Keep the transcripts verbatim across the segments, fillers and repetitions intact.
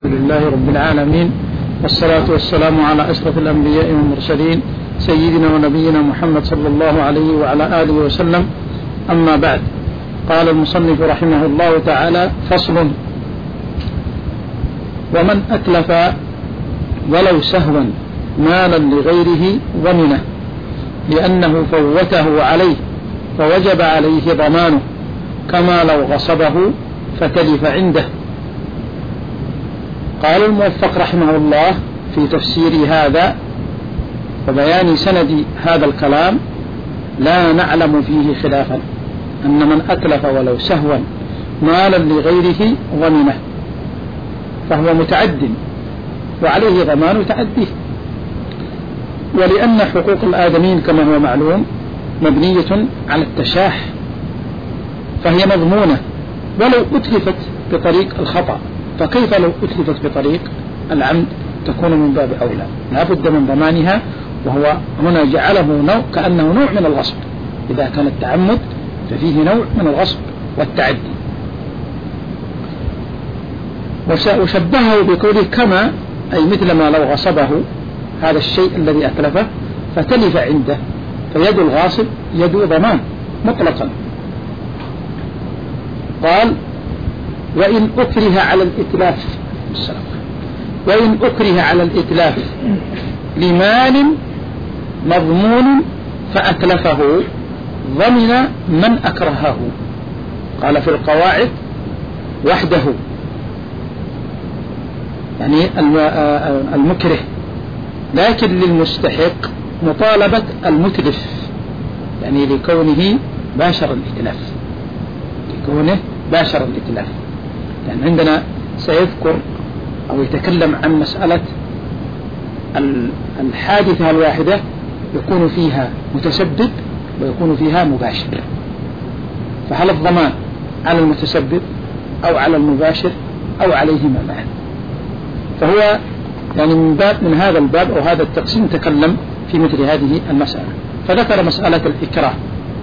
الحمد لله رب العالمين، والصلاة والسلام على أشرف الأنبياء والمرسلين سيدنا ونبينا محمد صلى الله عليه وعلى آله وسلم. أما بعد، قال المصنف رحمه الله تعالى: فصل: ومن أتلف ولو سهوا مالا لغيره ضمنه لأنه فوته عليه فوجب عليه ضمانه كما لو غصبه فتلف عنده. قال الموفق رحمه الله في تفسير هذا وبيان سند هذا الكلام: لا نعلم فيه خلافا، أن من أتلف ولو سهوا مالا لغيره ضمنه، فهو متعد وعليه ضمان تعديه. ولأن حقوق الآدمين كما هو معلوم مبنية على التشاح، فهي مضمونة ولو أتلفت بطريق الخطأ، فكيف لو أتلفت بطريق العمد؟ تكون من باب أولى، لا بد من ضمانها. وهو هنا جعله نوع كأنه نوع من الغصب، إذا كان التعمد ففيه نوع من الغصب والتعدي. وشبهه بقوله كما، أي مثل ما لو غصبه هذا الشيء الذي أتلفه فتلف عنده، فيد الغاصب يد ضمان مطلقا. قال: وإن أكره على الإتلاف وإن أكره على الإتلاف لمال مضمون فأتلفه ضمن من أكرهه. قال في القواعد: وحده، يعني المكره، لكن للمستحق مطالبة المتلف، يعني لكونه باشر الإتلاف لكونه باشر الإتلاف يعني عندنا سيذكر أو يتكلم عن مسألة الحادثة الواحدة يكون فيها متسبب ويكون فيها مباشر، فهل الضمان على المتسبب أو على المباشر أو عليهما معا؟ فهو يعني من باب من هذا الباب أو هذا التقسيم تكلم في مثل هذه المسألة، فذكر مسألة الإكراه.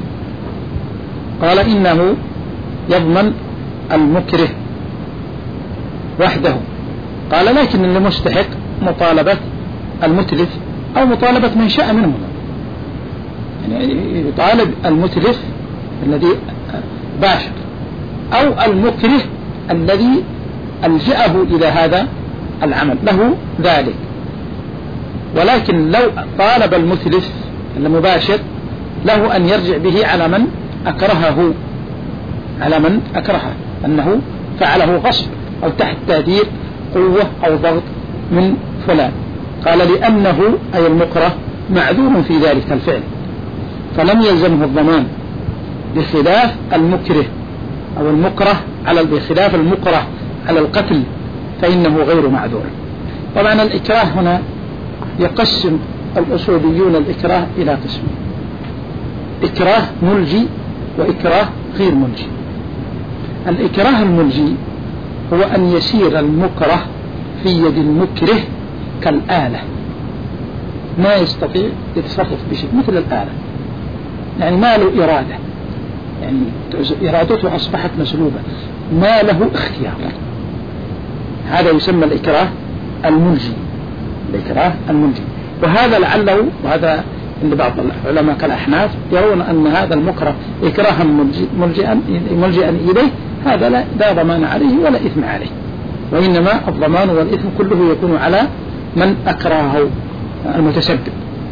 قال: إنه يضمن المكره وحده. قال: لكن المستحق مطالبة المتلف أو مطالبة من شاء منهم، يعني يطالب المتلف الذي باشر أو المكره الذي ألجأه إلى هذا العمل، له ذلك. ولكن لو طالب المتلف المباشر له أن يرجع به على من أكرهه على من أكرهه أنه فعله غصب أو تحت تأثير قوة أو ضغط من فلان. قال: لأنه أي المكره معذور في ذلك الفعل فلم يلزمه الضمان، بخلاف المكره أو المكره على بخلاف المكره على القتل فإنه غير معذور. طبعا الإكراه هنا يقسم الأصوليون الإكراه إلى قسمين: إكراه ملجي وإكراه غير ملجي. الإكراه الملجي هو أن يسير المكره في يد المكره كالآلة، ما يستطيع يتصرف بشيء مثل الآلة، يعني ما له إرادة، يعني إرادته أصبحت مسلوبة، ما له اختيار. هذا يسمى الإكراه الملجي الإكراه الملجي وهذا لعله، وهذا عند بعض العلماء كالأحناف يرون أن هذا المكره إكراها ملجئا ملجئا إليه، هذا لا, لا ضمان عليه ولا إثم عليه، وإنما الضمان والإثم كله يكون على من أكرهه المتسبب.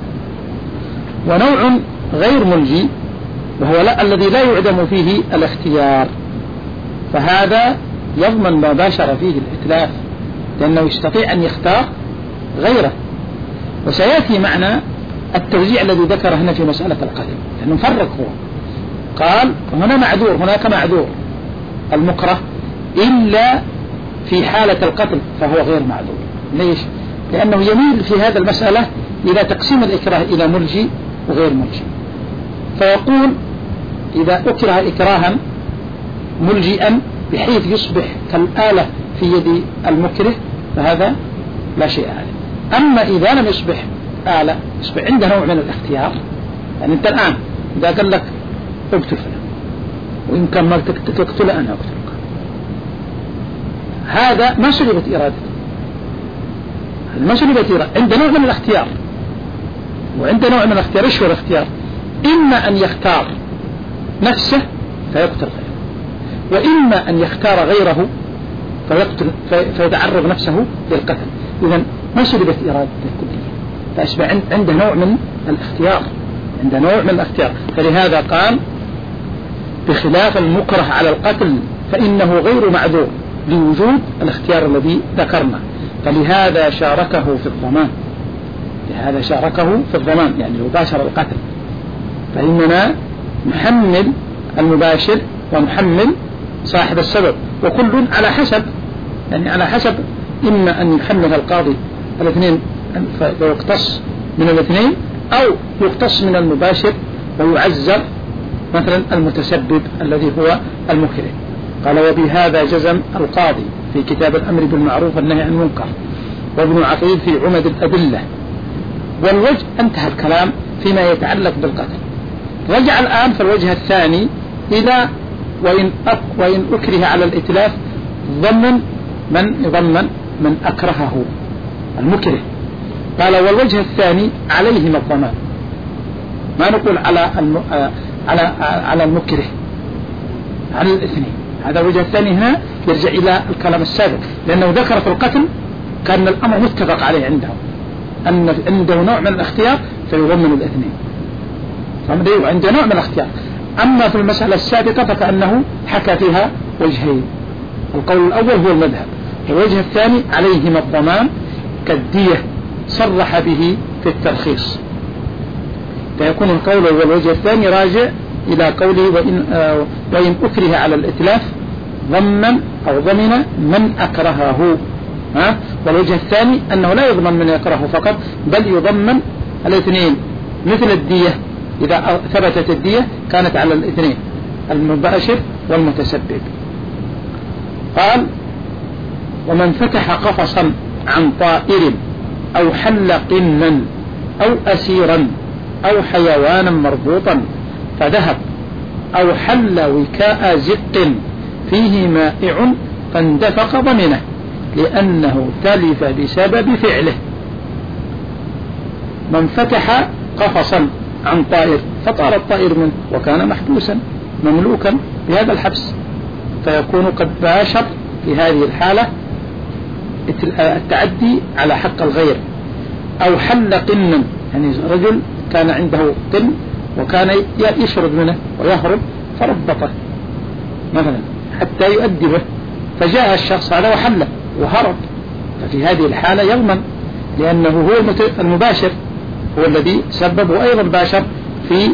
ونوع غير ملجي وهو لا الذي لا يعدم فيه الاختيار، فهذا يضمن ما باشر فيه الإتلاف لأنه يستطيع أن يختار غيره. وسيأتي معنا التوزيع الذي ذكر هنا في مسألة القتل، لأنه فرق هو قال هنا معذور، هناك معذور المكره إلا في حالة القتل فهو غير معذور. ليش؟ لأنه يميل في هذا المسألة إلى تقسيم الإكراه إلى ملجي وغير ملجي، فيقول إذا أكره إكراها ملجئا بحيث يصبح كالآلة في يد المكره فهذا لا شيء عليه. أما إذا لم يصبح آلة، يصبح عنده نوع من الاختيار، يعني أنت الآن إذا قال لك اقتل فلان وإن كان ما تقتل أنا أقتلك، هذا ما سلبت إرادته، ما سلبت إرادة، عند نوع من الاختيار. وعند نوع من الاختيار، إيش هو الاختيار؟ إما أن يختار نفسه فيقتل غيره، وإما أن يختار غيره فيقتل فيتعرض نفسه للقتل. إذن ما سلبت إرادة الكلية، فأشبه عنده نوع من الاختيار، عنده نوع من الاختيار. فلهذا قال بخلاف المكره على القتل فإنه غير معذور لوجود الاختيار الذي ذكرنا، فلهذا شاركه في الضمان، لهذا شاركه في الضمان، يعني لو باشر القتل فإننا نحمل المباشر ونحمل صاحب السبب، وكل على حسب، يعني على حسب، إما أن يحمل القاضي الاثنين ويقتص من الاثنين، أو يقتص من المباشر ويعزر مثلا المتسبب الذي هو المكره. قال وبهذا جزم القاضي في كتاب الأمر بالمعروف والنهي عن المنكر، وابن عقيل في عمد الأدلة. والوجه انتهى الكلام فيما يتعلق بالقتل. رجع الآن في الوجه الثاني إلى وإن, وإن أكره على الإتلاف ضمن من يضمن من أكرهه المكره. قال والوجه الثاني عليهما الضمان، ما نقول على الم... على على المكره، على الاثنين. هذا الوجه الثاني هنا يرجع إلى الكلام السابق، لأنه ذكر في القتل كان الأمر متفق عليه عنده أن عنده نوع من الاختيار فيضمن الاثنين، عنده نوع من الاختيار. أما في المسألة السابقة فكأنه حكى فيها وجهين، القول الأول هو المذهب، والوجه الثاني عليهما الضمان كالدية صرح به في الترخيص، فيكون القول والوجه الثاني راجع إلى قوله وإن, آه وإن أكره على الإتلاف ضمن أو ضمن من أكرهه، ها؟ والوجه الثاني أنه لا يضمن من يكرهه فقط، بل يضمن الاثنين، مثل الدية إذا ثبتت الدية كانت على الاثنين، المباشر والمتسبب. قال ومن فتح قفصا عن طائر أو حل قنا أو أسيرا أو حيوانا مربوطا فذهب أو حل وكاء زق فيه مائع فاندفق ضمنه لأنه تلف بسبب فعله. من فتح قفصا عن طائر فطار الطائر منه وكان محبوسا مملوكا بهذا الحبس، فيكون قد باشر في هذه الحالة التعدي على حق الغير. أو حل قنا، يعني رجل كان عنده قن وكان يشرد منه ويهرب فربطه مثلا حتى يؤدبه، فجاء الشخص هذا وحله وهرب، ففي هذه الحالة يضمن، لأنه هو المباشر، هو الذي سبب وأيضا باشر في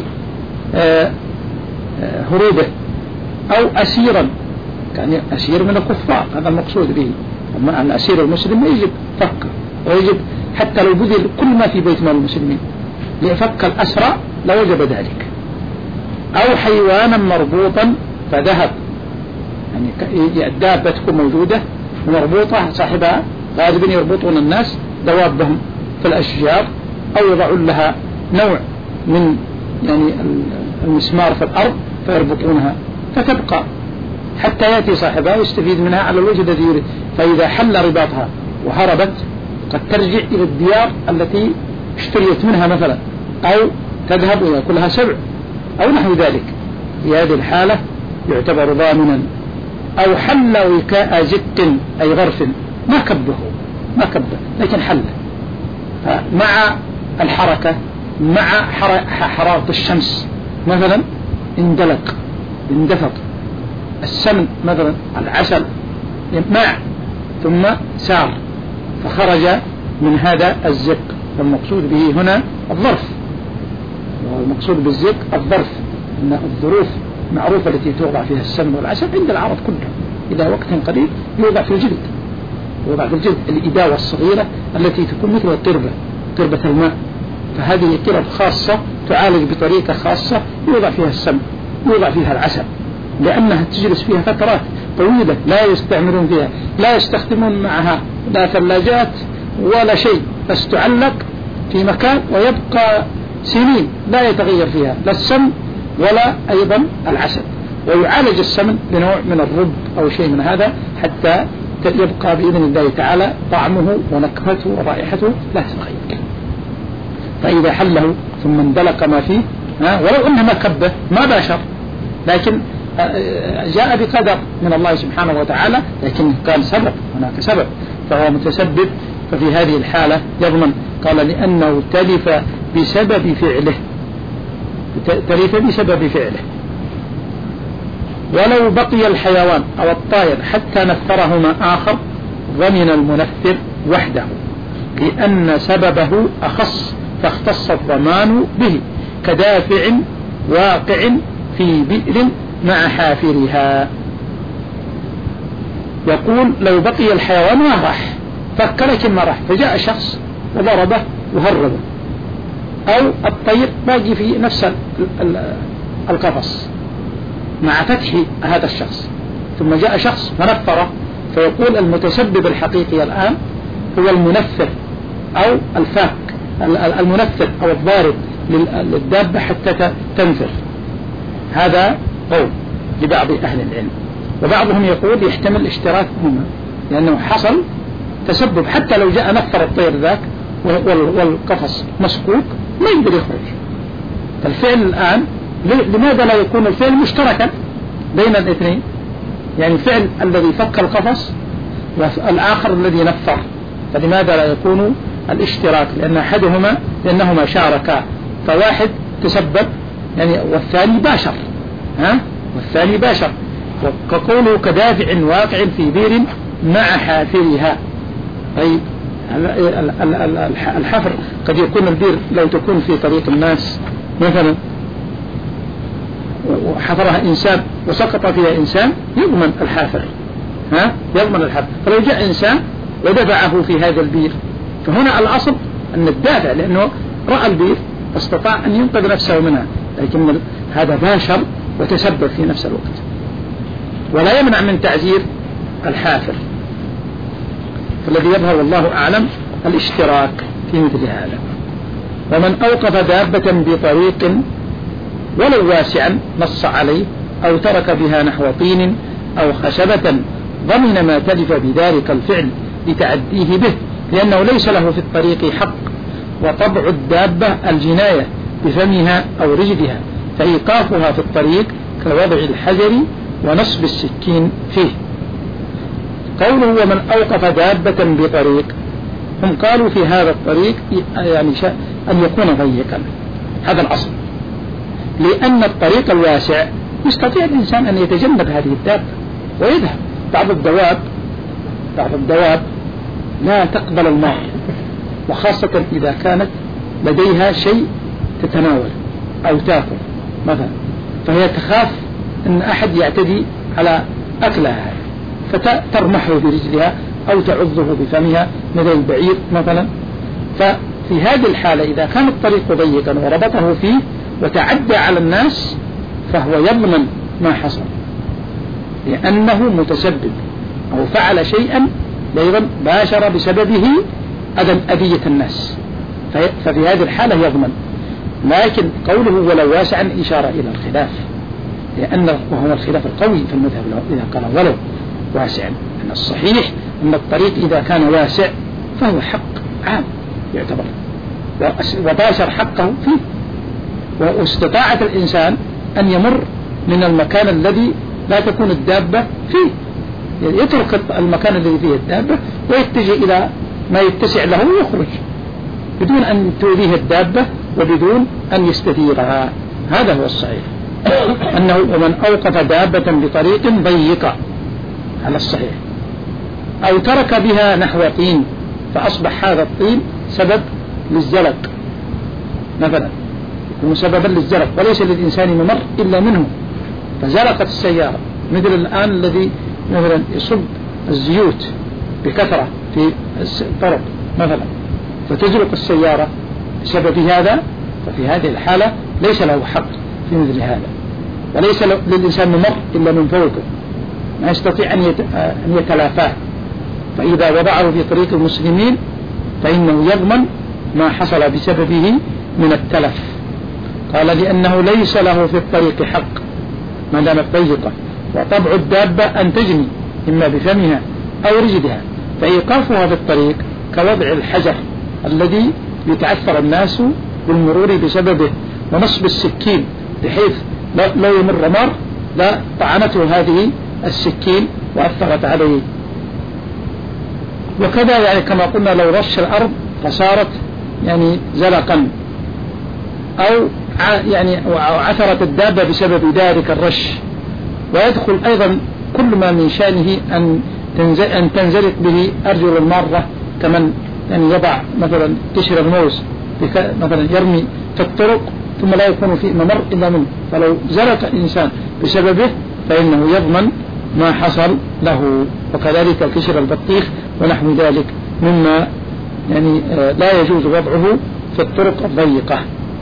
هروبه. أو أسيرا، يعني أسير من الكفار، هذا المقصود به، أما أن أسير المسلم يجب فكه، ويجب حتى لو بذل كل ما في بيت مال المسلمين ليفك الأسرى لوجب ذلك. أو حيوانا مربوطا فذهب، يعني الدابة تكون موجودة مربوطة صاحبها، غالبا يربطون الناس دوابهم في الأشجار أو يضعون لها نوع من يعني المسمار في الأرض فيربطونها فتبقى حتى يأتي صاحبها ويستفيد منها على الوجه الذي يريد. فإذا حل رباطها وهربت قد ترجع إلى الديار التي اشتريت منها مثلا، أو تذهب ويأكلها سبع أو نحو ذلك، في هذه الحالة يعتبر ضامنا. أو حل وكاء زق أي غرف، ما كبه ما كبه لكن حل مع الحركة مع حرارة الشمس مثلا اندلق اندفق، السمن مثلا العسل ماء ثم سار فخرج من هذا الزق، والمقصود به هنا الظرف، والمقصود بالزق الظرف، أن الظروف معروفة التي توضع فيها السمن والعسل عند العرب كله، إلى وقت قريب يوضع في الجلد، يوضع في الجلد الإداوة الصغيرة التي تكون مثل الطربة، طربة الماء، فهذه طرب خاصة تعالج بطريقة خاصة يوضع فيها السمن، يوضع فيها العسل، لأنها تجلس فيها فترات طويلة لا يستعملون فيها، لا يستخدمون معها لا ثلاجات ولا شيء، بس تعلق في مكان ويبقى سنين لا يتغير فيها لا السمن ولا أيضا العسل، ويعالج السمن بنوع من الرب أو شيء من هذا حتى يبقى بإذن الله تعالى طعمه ونكهته ورائحته لا تتغير. فإذا حله ثم اندلق ما فيه ولو أنه ما كبه ما باشر، لكن جاء بقدر من الله سبحانه وتعالى، لكن كان سبب، هناك سبب فهو متسبب. ففي هذه الحالة يضمن. قال لأنه تلف بسبب فعله، تلف بسبب فعله. ولو بقي الحيوان أو الطائر حتى نفرهما آخر ضمن المنفر وحده، لأن سببه أخص فاختص الضمان به، كدافع واقع في بئر مع حافرها. يقول لو بقي الحيوان ما راح، فك لكن ما راح، فجاء شخص وضربه وهربه، أو الطير باقي في نفس القفص مع فتح هذا الشخص، ثم جاء شخص فنفره، فيقول المتسبب الحقيقي الآن هو المنفر أو الفاك، المنفر أو الضارب للدابة حتى تنفر. هذا قول لبعض أهل العلم، وبعضهم يقول يحتمل اشتراكهما، لأنه حصل تسبب حتى لو جاء نفر الطير ذاك والقفص مسكوك ما يقدر يخرج. فالفعل الآن لماذا لا يكون الفعل مشتركا بين الاثنين؟ يعني الفعل الذي فك القفص والآخر الذي نفر، فلماذا لا يكون الاشتراك؟ لأن أحدهما لأنهما شاركا، فواحد تسبب يعني والثاني باشر، ها والثاني باشر. وكقوله كدافع واقع في بير مع حافرها. طيب الحفر قد يكون البير لو تكون في طريق الناس مثلا وحفرها إنسان وسقط فيها إنسان، يضمن الحافر، ها يضمن الحافر. فلو جاء إنسان ودفعه في هذا البير، فهنا الأصل أن الدافع لأنه رأى البير واستطاع أن ينقذ نفسه منها، لكن هذا باشر وتسبب في نفس الوقت، ولا يمنع من تعزير الحافر. فالذي يظهر والله أعلم الاشتراك في مثل هذا. ومن أوقف دابة بطريق ولو واسعا نص عليه، أو ترك بها نحو طين أو خشبة، ضمن ما تلف بذلك الفعل لتعديه به، لأنه ليس له في الطريق حق. وطبع الدابة الجناية بفمها أو رجلها، فإيقافها في الطريق كوضع الحجر ونصب السكين فيه. قوله ومن أوقف دابة بطريق، هم قالوا في هذا الطريق يعني أن يكون ضيقا، هذا الأصل، لأن الطريق الواسع يستطيع الإنسان أن يتجنب هذه الدابة ويذهب. بعض الدواب بعض الدواب لا تقبل الماء، وخاصة إذا كانت لديها شيء تتناول أو تأكل مثلا، فهي تخاف أن أحد يعتدي على أكلها، فترمحه برجلها أو تعضه بفمها مثل البعير مثلا. ففي هذه الحالة إذا كان الطريق ضيقا وربطه فيه وتعدى على الناس، فهو يضمن ما حصل، لأنه متسبب أو فعل شيئا أيضا باشر بسببه أذية الناس، ففي هذه الحالة يضمن. لكن قوله ولو واسعا إشارة إلى الخلاف، لأنه وهو الخلاف القوي في المذهب إذا قال ولو واسعا، أن الصحيح أن الطريق إذا كان واسع فهو حق عام يعتبر، وباشر حقه فيه، واستطاعت الإنسان أن يمر من المكان الذي لا تكون الدابة فيه، يترك المكان الذي فيه الدابة ويتجه إلى ما يتسع له ويخرج بدون أن تؤذيه الدابة وبدون أن يستثيرها. هذا هو الصحيح، أنه ومن أوقف دابة بطريق ضيق على الصحيح، أو ترك بها نحو طين، فأصبح هذا الطين سبب للزلق مثلا، يكون سببا للزلق وليس للإنسان ممر إلا منه، فزلقت السيارة، مثل الآن الذي مثلا يصب الزيوت بكثرة في الطرق مثلا فتزلق السيارة بسبب هذا، ففي هذه الحالة ليس له حق في مثل هذا، وليس للإنسان ممر إلا من فوقه، ما يستطيع أن يتلافاه. فإذا وضعه في طريق المسلمين فإنه يضمن ما حصل بسببه من التلف. قال لأنه ليس له في الطريق حق ما دامت ضيقة. وطبع الدابة أن تجني إما بفمها أو رجلها، فإيقافها في الطريق كوضع الحجر الذي يتعثر الناس بالمرور بسببه، ونصب السكين بحيث لو يمر مر لا طعنته هذه السكين وأثرت عليه. وكذا يعني كما قلنا لو رش الأرض فصارت يعني زلقا، أو يعني عثرت الدابة بسبب ذلك الرش. ويدخل أيضا كل ما من شأنه أن أن تنزلق به أرجل المارة، كمن يعني يضع مثلا قشر الموز مثلا يرمي في الطرق ثم لا يكون فيه ممر إلا منه، فلو زلق الإنسان بسببه فإنه يضمن ما حصل له. وكذلك قشر البطيخ ونحو ذلك مما يعني لا يجوز وضعه في الطرق الضيقة.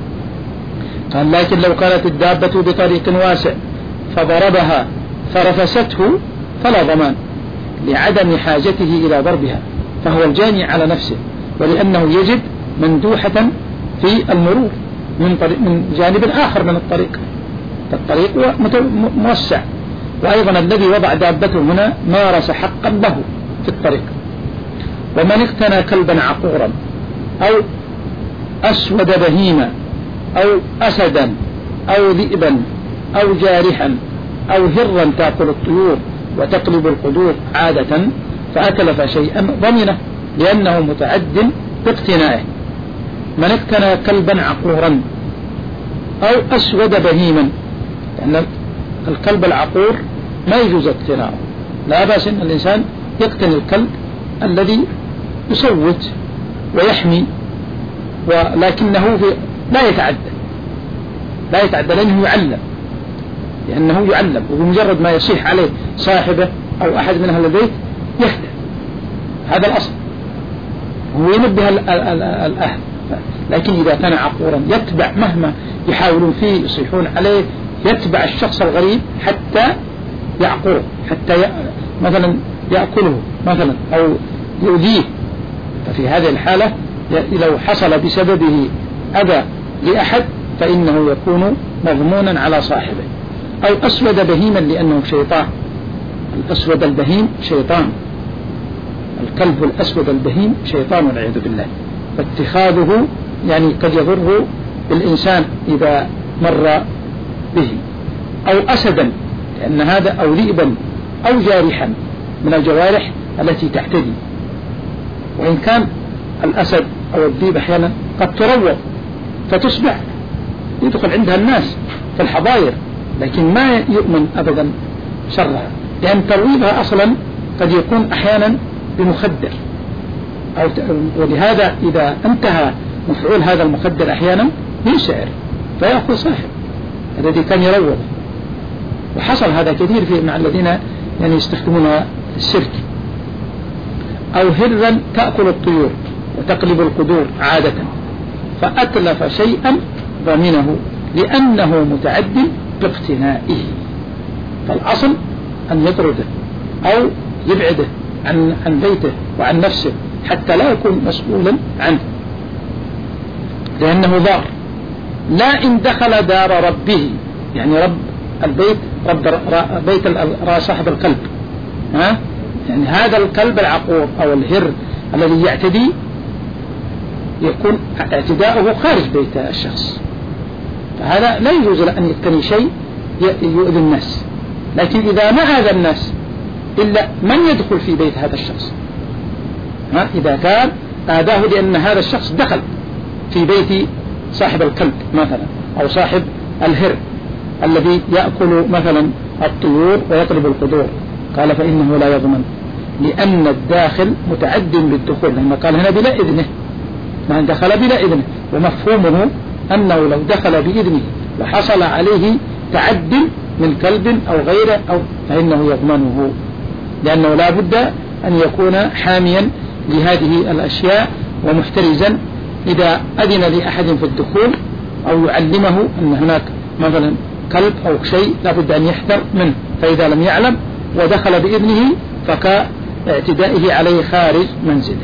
قال لكن لو كانت الدابة بطريق واسع فضربها فرفسته فلا ضمان لعدم حاجته إلى ضربها، فهو الجاني على نفسه، ولأنه يجد مندوحة في المرور من, طريق من جانب آخر من الطريق، فالطريق موسع. وأيضا الذي وضع دابته هنا مارس حقا له في الطريق. ومن اقتنى كلبا عقورا أو أسود بهيما أو أسدا أو ذئبا أو جارحا أو هرا تأكل الطيور وتقلب القدور عادة فأتلف شيئا ضمنه لأنه متعد باقتنائه. من اقتنى كلبا عقورا أو أسود بهيما، لأن الكلب العقور ما يجوز اقتناؤه، لا بأس أن الإنسان يقتني الكلب الذي يصوت ويحمي، ولكنه لا يتعدى لا يتعدى لأنه يعلم لأنه يعلم وبمجرد ما يصيح عليه صاحبه أو أحد من أهل البيت يهدى. هذا الأصل، هو ينبه الأهل. لكن إذا كان عقورا يتبع مهما يحاولون فيه يصيحون عليه، يتبع الشخص الغريب حتى يعقره، حتى ي... مثلا يأكله مثلا أو يؤذيه، ففي هذه الحالة لو حصل بسببه أذى لأحد فإنه يكون مضمونا على صاحبه. أو أسود بهيما لأنه شيطان، الأسود البهيم شيطان، الكلب الأسود البهيم شيطان والعياذ بالله، فاتخاذه يعني قد يضر بالإنسان إذا مر به. أو أسدا لأن هذا، أو ذئبا أو جارحا من الجوارح التي تعتدي. وإن كان الأسد أو الذئب أحيانا قد تروض فتصبح يدخل عندها الناس في الحظاير، لكن ما يؤمن أبدا شرها، لأن ترويضها أصلا قد يكون أحيانا بمخدر، أو ولهذا إذا انتهى مفعول هذا المخدر أحيانا ينشعر فيأخذ صاحب الذي كان يروض. وحصل هذا كثير في مع الذين يعني يستخدمون السيرك. أو هرا تأكل الطيور وتقلب القدور عادة فأتلف شيئا ضمنه لأنه متعد باقتنائه، فالأصل أن يطرده أو يبعده عن عن بيته وعن نفسه حتى لا يكون مسؤولا عنه، لأنه ضار. لا إن دخل دار ربه، يعني رب البيت، رب بيت صاحب الكلب، ها يعني هذا الكلب العقور أو الهر الذي يعتدي يكون اعتداؤه خارج بيت الشخص، فهذا لا يجوز له أن يقتني شيء يؤذي الناس. لكن إذا ما آذى الناس إلا من يدخل في بيت هذا الشخص، ها إذا كان آذاه لأن هذا الشخص دخل في بيت صاحب الكلب مثلا أو صاحب الهر الذي يأكل مثلا الطيور ويقلب القدور، قال فإنه لا يضمن لأن الداخل متعد بالدخول، لما قال هنا بلا إذنه، من دخل بلا إذنه، ومفهومه أنه لو دخل بإذنه وحصل عليه تعد من كلب أو غيره أو فإنه يضمنه، لأنه لا بد أن يكون حاميا لهذه الأشياء ومحترزا إذا أذن لأحد في الدخول أو يعلمه أن هناك مثلا كلب أو شيء لا بد أن يحذر منه، فإذا لم يعلم ودخل بإذنه فكاعتدائه عليه خارج منزله.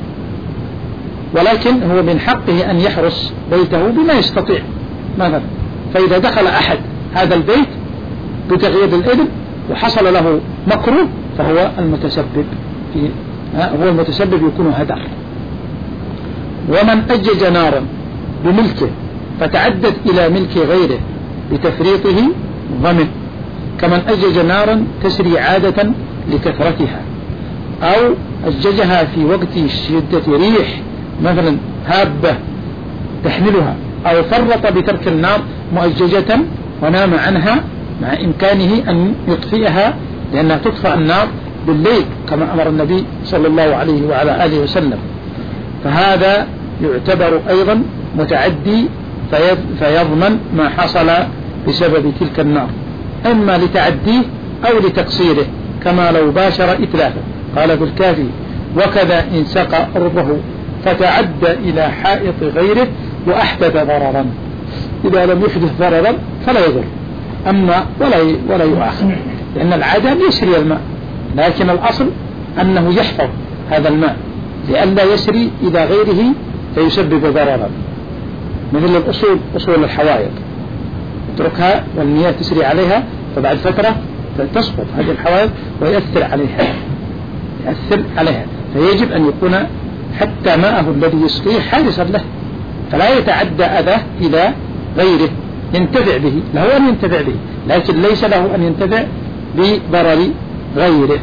ولكن هو من حقه أن يحرس بيته بما يستطيع مثلا، فإذا دخل أحد هذا البيت بتغيير الإذن وحصل له مكروه فهو المتسبب في هو المتسبب يكون هدر. ومن أجج نارا بملكه فتعدت إلى ملك غيره بتفريطه ضمن، كمن أجج نارا تسري عادة لكثرتها، أو أججها في وقت شدة ريح مثلا هابة تحملها، أو فرط بترك النار مؤججة ونام عنها مع إمكانه أن يطفئها، لأنها تطفأ النار بالليل كما أمر النبي صلى الله عليه وعلى آله وسلم، فهذا يعتبر أيضا متعدي فيضمن ما حصل بسبب تلك النار، إما لتعديه أو لتقصيره، كما لو باشر إتلافه. قال في الكافي: وكذا إن سقى أرضه فتعدى إلى حائط غيره وأحدث ضررا. إذا لم يحدث ضررا فلا يضر، أما ولا ولا يؤاخذ، لأن العادة يسري الماء، لكن الأصل أنه يحفظ هذا الماء لئلا يسري إلى غيره فيسبب ضررا، مثل الأصول أصول الحوائط اتركها والمياه تسري عليها، فبعد فترة تسقط هذه الحوائط ويأثر عليها يأثر عليها فيجب أن يكون حتى ماءه الذي يسقيه حارسا له، فلا يتعدى أذاه إلى غيره، ينتفع به، له أن ينتفع به، لكن ليس له أن ينتفع بضرر غيره.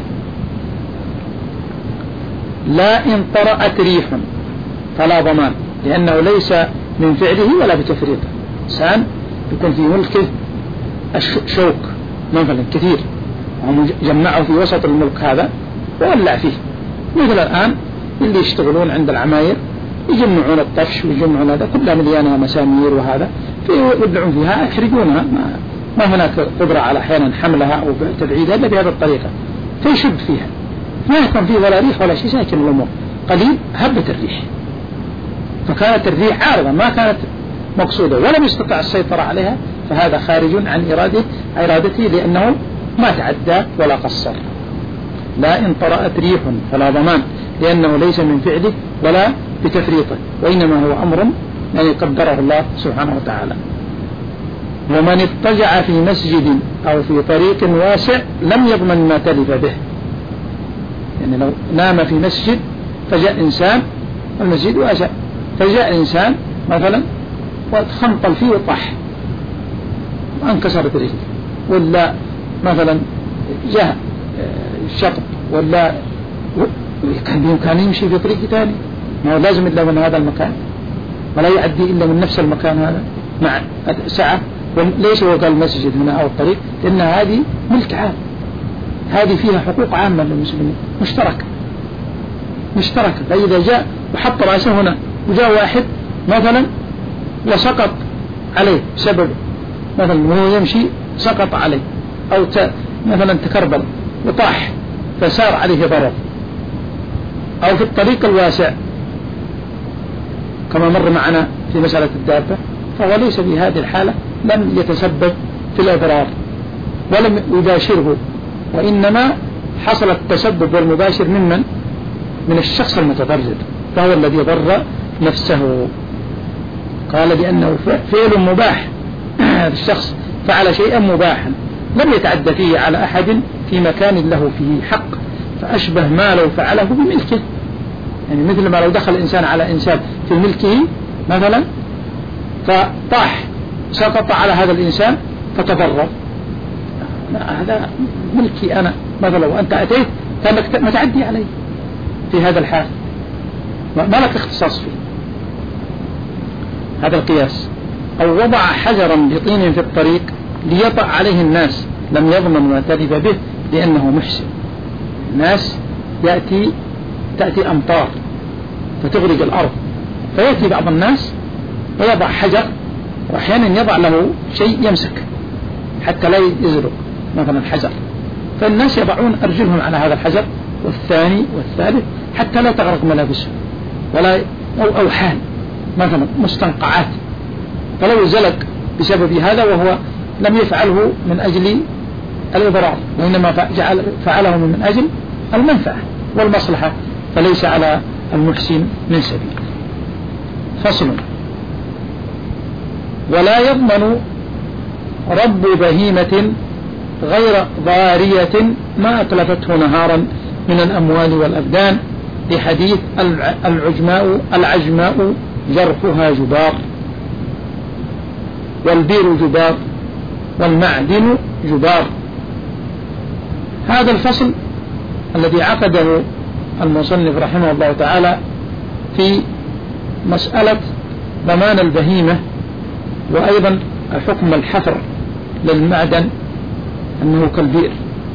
لا إن طرأت ريح فلا ضمان، لأنه ليس من فعله ولا بتفريطه. إنسان يكون في ملكه شوك مثلا كثير جمعه في وسط الملك هذا وولع فيه، مثل الآن اللي يشتغلون عند العماير يجمعون الطفش ويجمعون هذا كلها مليانها مسامير وهذا يبلعون فيها يحرقونها، ما, ما هناك قدرة على أحيانا حملها أو تبعيدها إلا بهذه الطريقة، فيشب فيها ما يكون فيه ولا ريح ولا شيء، ساكن الأمور قليل هبت الريح، فكانت الريح عارضة ما كانت مقصودة ولم يستطع السيطرة عليها، فهذا خارج عن إرادته إرادته لأنه ما تعدى ولا قصر. لا إن طرأت ريح فلا ضمان، لأنه ليس من فعله ولا بتفريطه، وإنما هو أمر يعني قدره الله سبحانه وتعالى. ومن اضطجع في مسجد أو في طريق واسع لم يضمن ما تلف به، يعني لو نام في مسجد فجاء إنسان، المسجد واسع، فجاء إنسان مثلا وتخنطل فيه وطح وانكسرت رجله، ولا مثلا جاء شطب، ولا كان بإمكانه يمشي في طريق ثاني، ما هو لازم إلا من هذا المكان ولا يعدي إلا من نفس المكان هذا مع سعة. ليش هو قال المسجد هنا أو الطريق؟ لأن هذه ملك عام، هذه فيها حقوق عامة للمسلمين مشتركة مشتركة فإذا جاء وحط رأسه هنا وجاء واحد مثلا وسقط عليه بسبب مثلا وهو يمشي سقط عليه، أو مثلا تكربل وطاح فسار عليه ضرر، أو في الطريق الواسع كما مر معنا في مسألة الدابة، فهو ليس في هذه الحالة لم يتسبب في الأضرار ولم يباشره، وإنما حصل التسبب والمباشر ممن من الشخص المتضرر، فهو الذي ضر نفسه. قال لأنه فعل مباح، الشخص فعل شيئا مباحا لم يتعدى فيه على أحد في مكان له فيه حق، فأشبه ما لو فعله بملكه، يعني مثل ما لو دخل إنسان على إنسان في ملكه مثلا فطاح سقط على هذا الإنسان فتضرر، هذا ملكي أنا مثلا، وأنت أتيت فأنك متعدي عليه في هذا الحال، ما لك اختصاص فيه. هذا القياس. أو وضع حجرا بطين في الطريق ليطأ عليه الناس لم يضمن ما تلف به لأنه محسن. الناس يأتي تأتي أمطار فتغرق الأرض، فيأتي بعض الناس ويضع حجر، وأحيانا يضع له شيء يمسك حتى لا يزرق مثلا الحجر، فالناس يضعون أرجلهم على هذا الحجر والثاني والثالث حتى لا تغرق ملابسهم ولا أو أوحال مثلا مستنقعات، فلو زلق بسبب هذا وهو لم يفعله من أجل الإضرار وإنما فعل فعله من أجل المنفعة والمصلحة، فليس على المحسن من سبيل. فصل. ولا يضمن رب بهيمة غير ضارية ما أتلفته نهارا من الأموال والأبدان، لحديث العجماء العجماء جرحها جبار، والبير جبار، والمعدن جبار. هذا الفصل الذي عقده المصنف رحمه الله تعالى في مسألة ضمان البهيمة، وأيضا حكم الحفر للمعدن أنه كالبئر،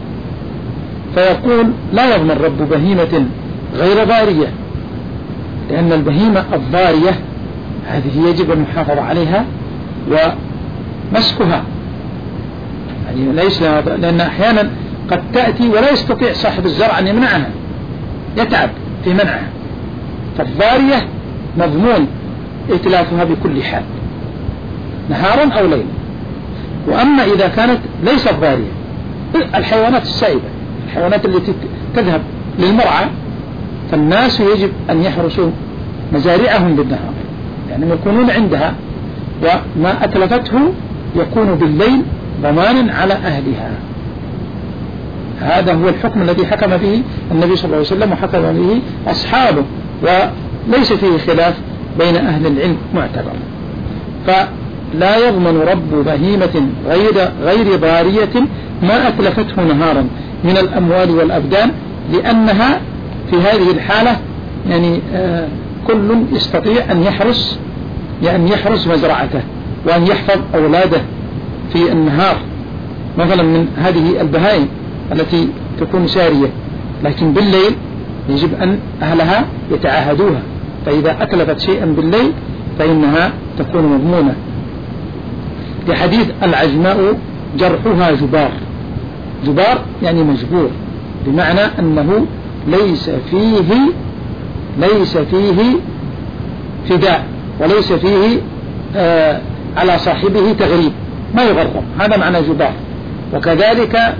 فيقول لا يضمن رب بهيمة غير ضارية، لأن البهيمة الضارية هذه يجب المحافظة عليها ومسكها، يعني ليس، لأن أحيانا قد تأتي ولا يستطيع صاحب الزرع أن يمنعها، يتعب في منعها، فالضارية مضمون ائتلافها بكل حال نهارا أو ليلا. وأما إذا كانت ليست ضارية، الحيوانات السائبة، الحيوانات التي تذهب للمرعى، فالناس يجب أن يحرسوا مزارعهم بالنهار، يعني يكونون عندها، وما أتلفته يكون بالليل ضمانا على أهلها. هذا هو الحكم الذي حكم به النبي صلى الله عليه وسلم وحكم به أصحابه، وليس فيه خلاف بين أهل العلم معتبر. فلا يضمن رب بهيمة غير غير ضارية ما أتلفته نهارا من الأموال والأبدان، لأنها في هذه الحالة يعني آه كل يستطيع أن يحرس، يعني يحرس مزرعته وأن يحفظ أولاده في النهار مثلا من هذه البهائم التي تكون سارية، لكن بالليل يجب أن أهلها يتعاهدوها، فإذا أتلفت شيئا بالليل فإنها تكون مضمونة. لحديث العجماء جرحها جبار، جبار يعني مجبور، بمعنى أنه ليس فيه ليس فيه فداء، وليس فيه آه على صاحبه تغريب، ما يغرم، هذا معنى جبار. وكذلك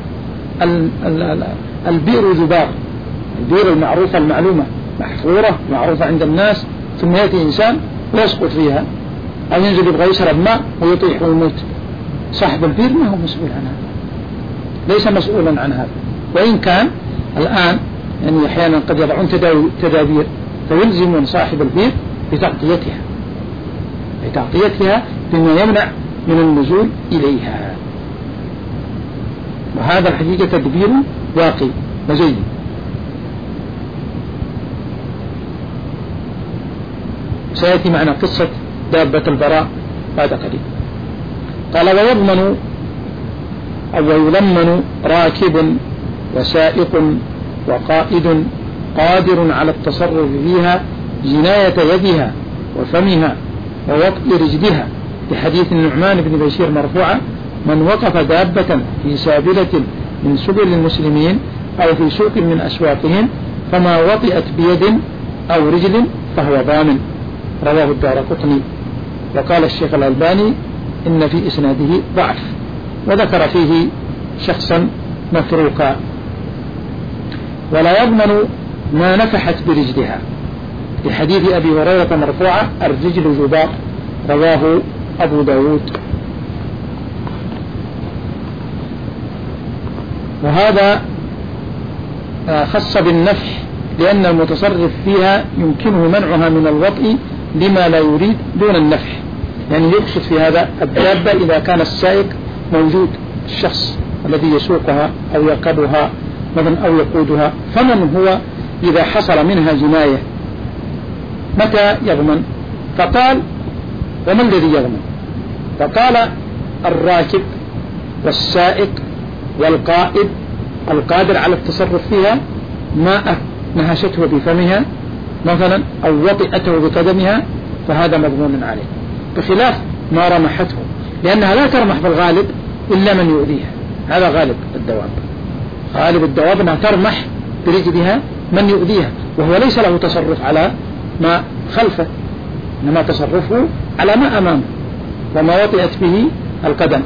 البئر جبار، البئر المعروفة المعلومة محفورة معروفة عند الناس، ثم يأتي إنسان ويسقط فيها أو ينزل يبغى يشرب ماء ويطيح ويموت، صاحب البئر ما هو مسؤول عنها، ليس مسؤولا عن هذا. وإن كان الآن يعني أحيانا قد يضعون تدابير فيلزمون صاحب البئر بتغطيتها بتغطيتها بما يمنع من النزول إليها، وهذا الحقيقة تدبير واقع وجيد. سيأتي معنا قصة دابة البراء بعد قليل. قال ويضمن أو يلمن راكب وسائق وقائد قادر على التصرف فيها جناية يدها وفمها ووطء رجلها، لحديث النعمان بن بشير مرفوعة: من وقف دابة في سابلة من سبل المسلمين أو في سوق من أسواقهم فما وطئت بيد أو رجل فهو ضامن. رواه الدارقطني. وقال الشيخ الألباني إن في إسناده ضعف، وذكر فيه شخصا متروكا. ولا يضمن ما نفحت برجلها، لحديث أبي هريرة مرفوعة: الرجل جبار. رواه أبو داود. وهذا خص بالنفح، لأن المتصرف فيها يمكنه منعها من الوطء لما لا يريد دون النفح، يعني يقصد في هذا الدابة إذا كان السائق موجود، الشخص الذي يسوقها أو يركبها مثلا أو يقودها، فمن هو إذا حصل منها جناية متى يضمن؟ فقال: وما الذي يضمن؟ فقال: الراكب والسائق والقائد القادر على التصرف فيها، ما نهشته بفمها مثلا أو وطئته بقدمها فهذا مضمون عليه، بخلاف ما رمحته، لأنها لا ترمح بالغالب إلا من يؤذيها، هذا غالب الدواب. غالب الدواب أنها ترمح برجلها من يؤذيها، وهو ليس له تصرف على ما خلفه، إنما تصرفه على ما أمامه وما وطئت به القدم.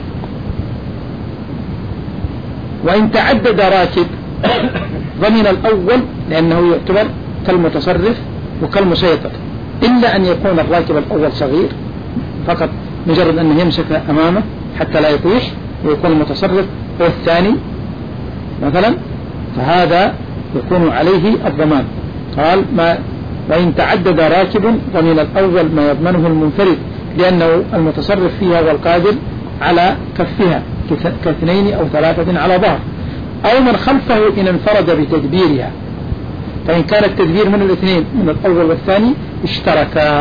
وإن تعدد راكب ضمن الأول، لأنه يعتبر كالمتصرف وكالمسيطر، إلا أن يكون الراكب الأول صغير فقط، مجرد أنه يمسك أمامه حتى لا يطيح، ويكون المتصرف هو الثاني مثلا، فهذا يكون عليه الضمان. قال ما وإن تعدد راكب ضمن الأول ما يضمنه المنفرد لأنه المتصرف فيها والقادر على كفها كاثنين أو ثلاثة على ظهر، أو من خلفه إن انفرد بتدبيرها، فإن كان التدبير من الاثنين من الأول والثاني اشتركا،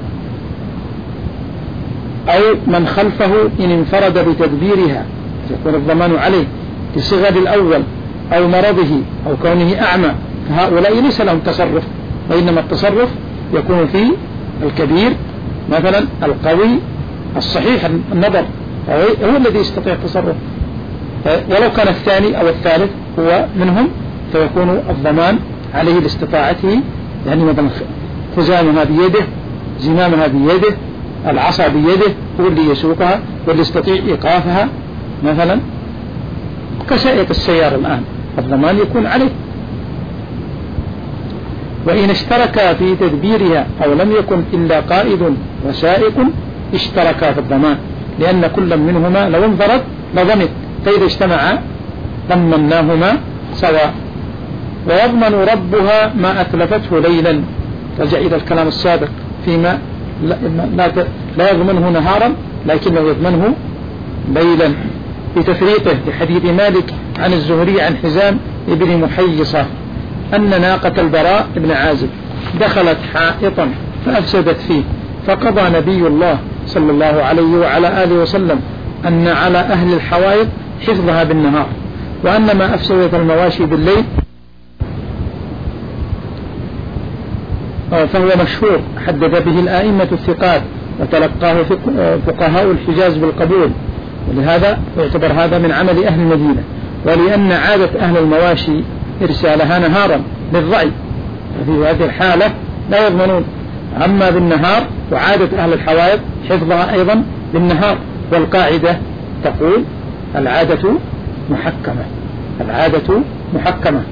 أو من خلفه إن انفرد بتدبيرها يكون الضمان عليه لصغر الأول أو مرضه أو كونه أعمى، فهؤلاء ليس لهم تصرف، وإنما التصرف يكون في الكبير مثلا القوي الصحيح النظر هو الذي يستطيع التصرف، ولو كان الثاني أو الثالث هو منهم فيكون الضمان عليه لاستطاعته، يعني مثلا خزامها بيده، زمامها بيده، العصا بيده، هو اللي يسوقها واللي يستطيع إيقافها مثلا كسائق السيارة الآن، الضمان يكون عليه. وإن اشتركا في تدبيرها أو لم يكن إلا قائد وسائق اشتركا في الضمان، لأن كل منهما لو انفرد لضمن، فإذا اجتمعا ضمناهما سواء. ويضمن ربها ما أتلفته ليلا، رجع إلى الكلام السابق فيما لا, لا يضمنه نهارا لكنه يضمنه ليلا بتفريقه لحديث مالك عن الزهري عن حزام ابن محيصة أن ناقة البراء بن عازب دخلت حائطا فأفسدت فيه، فقضى نبي الله صلى الله عليه وعلى آله وسلم أن على أهل الحوائط حفظها بالنهار، وأن ما أفسدت المواشي بالليل فهو مشهور حدد به الآئمة الثقات وتلقاه فقهاء الحجاز بالقبول، ولهذا يعتبر هذا من عمل أهل المدينة. ولأن عادة أهل المواشي إرسالها نهارا للرعي، ففي هذه الحالة لا يضمنون. أما بالنهار وعادة أهل الحوائط حفظها أيضا بالنهار، والقاعدة تقول العادة محكمة، العادة محكمة.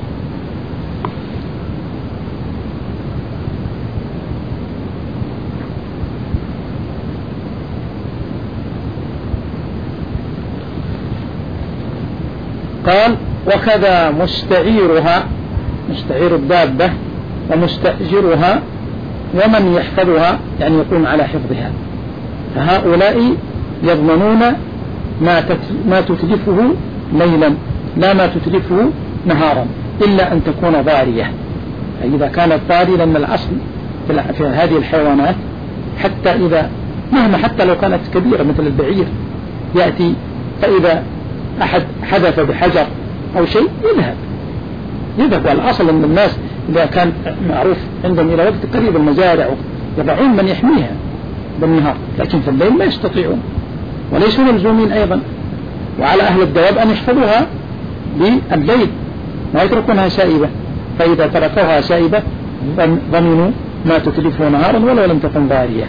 قال وكذا مستعيرها، مستعير الدابة ومستأجرها ومن يحفظها يعني يقوم على حفظها، فهؤلاء يضمنون ما ما تتلفه ليلا لا ما تتلفه نهارا، إلا أن تكون ضارية. فإذا كانت ضارية، لأن الأصل في هذه الحيوانات حتى إذا مهما حتى لو كانت كبيرة مثل البعير يأتي فإذا أحد حدث بحجر أو شيء يذهب يذهب والأصل أن الناس إذا كان معروف عندهم إلى وقت قريب المزارع يضعون من يحميها بالنهار، لكن في الليل ما يستطيعون وليسوا ملزومين أيضا. وعلى أهل الدواب أن يحفظوها بالليل ما يتركونها سائبة، فإذا تركوها سائبة ضمنوا ما تتلفه نهارا ولو لم تكن ضارية.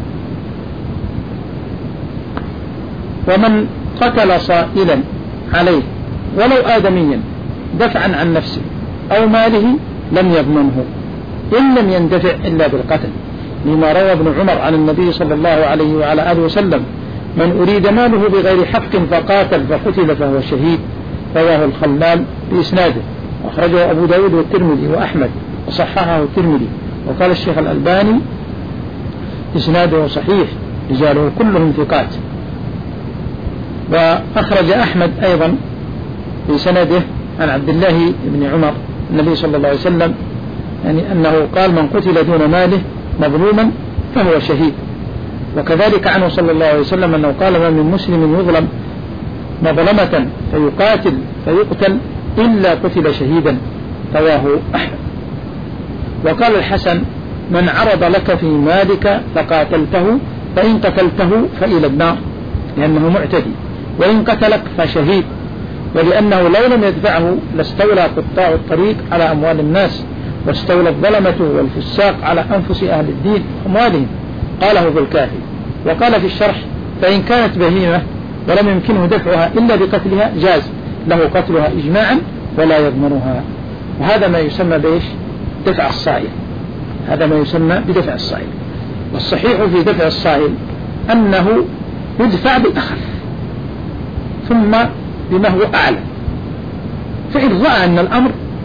ومن قتل صائلا عليه ولو آدميا دفعا عن نفسه أو ماله لم يضمنه إن لم يندفع إلا بالقتل، لما روى ابن عمر عن النبي صلى الله عليه وعلى آله وسلم من أريد ماله بغير حق فقاتل فقتل فهو شهيد، رواه الخلال بإسناده، أخرجه أبو داود والترمذي وأحمد وصححه الترمذي، وقال الشيخ الألباني إسناده صحيح رجاله كلهم ثقات. وأخرج أحمد أيضا في سنده عن عبد الله بن عمر النبي صلى الله عليه وسلم يعني أنه قال من قتل دون ماله مظلوما فهو شهيد. وكذلك عنه صلى الله عليه وسلم أنه قال ما من مسلم يظلم مظلمة فيقاتل فيقتل إلا قتل شهيدا، رواه أحمد. وقال الحسن من عرض لك في مالك فقاتلته فإن قتلته فإلى النار لأنه معتدي، وإن قتلك فشهيد، ولأنه لو لم يدفعه لاستولى قطاع الطريق على أموال الناس واستولى الظلمة والفساق على أنفس أهل الدين أموالهم، قاله ابن الكافي. وقال في الشرح فإن كانت بهيمة ولم يمكنه دفعها إلا بقتلها جاز له قتلها إجماعا ولا يضمنها. وهذا ما يسمى بإيش؟ دفع الصائل، هذا ما يسمى بدفع الصائل. والصحيح في دفع الصائل أنه يدفع بالأخف ثم بما هو أعلى، فإن رأى أن الأمر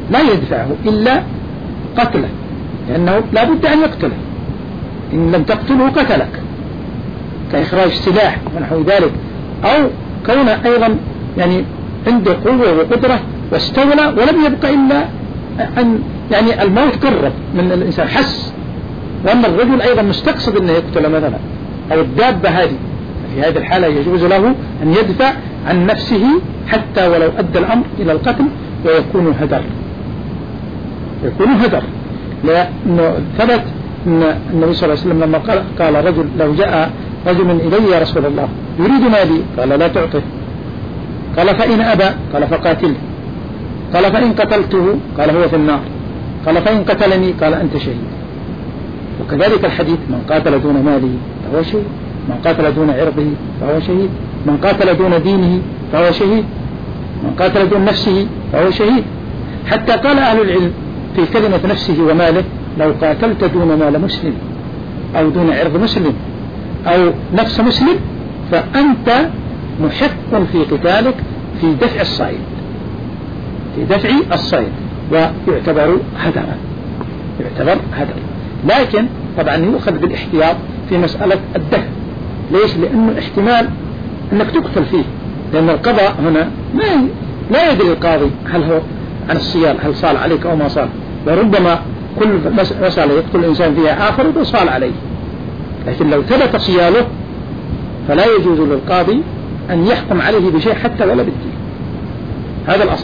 لا يدفعه إلا قتله، لأنه لا بد أن يقتله، إن لم تقتله قتلك، كإخراج سلاح ونحو ذلك، أو كونه أيضا يعني عنده قوة وقدرة واستولى ولم يبقى إلا أن يعني الموت قرب من الإنسان، حس وأن الرجل أيضا مستقصد أنه يقتل مثلا، أو الدابة هذه، في هذه الحالة يجوز له أن يدفع عن نفسه حتى ولو أدى الأمر إلى القتل، ويكون هدر، يكون هدر، لأنه ثبت أن النبي صلى الله عليه وسلم لما قال, قال رجل لو جاء رجل إلي يا رسول الله يريد مالي، قال لا تعطه، قال فإن أبى، قال فقاتله، قال فإن قتلته، قال هو في النار، قال فإن قتلني، قال أنت شهيد. وكذلك الحديث من قاتل دون ماله فهو شهيد، من قاتل دون عرضه فهو شهيد، من قاتل دون دينه فهو شهيد، من قاتل دون نفسه فهو شهيد. حتى قال أهل العلم في كلمة نفسه وماله لو قاتلت دون مال مسلم أو دون عرض مسلم أو نفس مسلم فأنت محق في قتالك في دفع الصيد، في دفع الصيد، ويعتبر هدرا، يعتبر هدر. لكن طبعا يؤخذ بالاحتياط في مسألة الدفع. ليش؟ لأنه احتمال أنك تقتل فيه، لأن القضاء هنا ما لا يدري القاضي هل هو عن الصيال هل صال عليك أو ما صال، وربما كل مسألة يقتل الإنسان فيها آخر وصال عليه، لكن لو ثبت صياله فلا يجوز للقاضي أن يحكم عليه بشيء حتى ولا بالدين. هذا الأصل.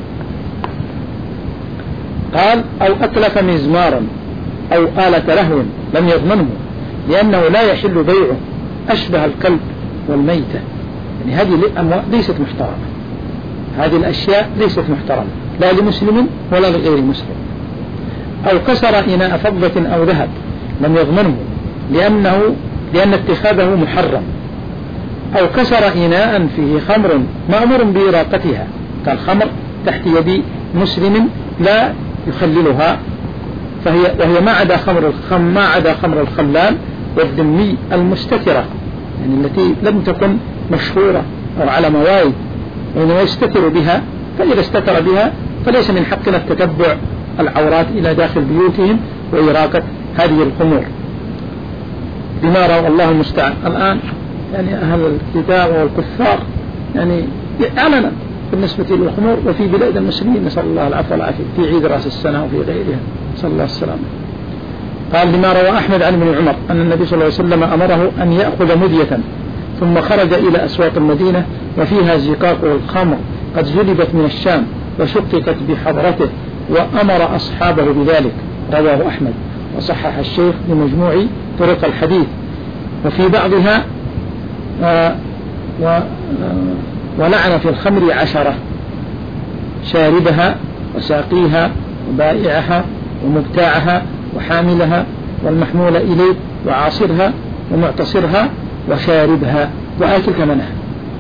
قال أو أتلف مزمارا أو آلة لهو لم يضمنه لأنه لا يحل بيعه أشبه الكلب والميتة. يعني هذه الأموال ليست محترمة، هذه الأشياء ليست محترمة لا لمسلم ولا لغير مسلم. أو كسر إناء فضة أو ذهب لم يضمنه لأنه لأن اتخاذه محرم. أو كسر إناء فيه خمر مأمور بإراقتها كالخمر تحت يد مسلم لا يخللها، فهي وهي ما عدا خمر الخم ما عدا خمر الخلال والذمي المستترة، يعني التي لم تكن مشهورة أو على مواعيد وإنما يستتر بها، فإذا استتر بها فليس من حقنا التتبع العورات إلى داخل بيوتهم وإراقة هذه الخمور بما روى الله المستعان. الآن يعني أهل الكتاب والكفار يعني أعلنا بالنسبة للخمور وفي بلاد المسلمين، نسأل الله العفو والعافية، في عيد رأس السنة وفي غيرها، صلى الله السلام. قال لما روى أحمد عن ابن عمر أن النبي صلى الله عليه وسلم أمره أن يأخذ مدية ثم خرج إلى أسواق المدينة وفيها زقاق الخمر قد جلبت من الشام وشققت بحضرته وأمر أصحابه بذلك، رواه أحمد وصحح الشيخ بمجموع طرق الحديث. وفي بعضها آه و آه ولعن في الخمر عشرة شاربها وساقيها وبائعها ومبتاعها وحاملها والمحمول إليه وعاصرها ومعتصرها وشاربها وآكل ثمنها.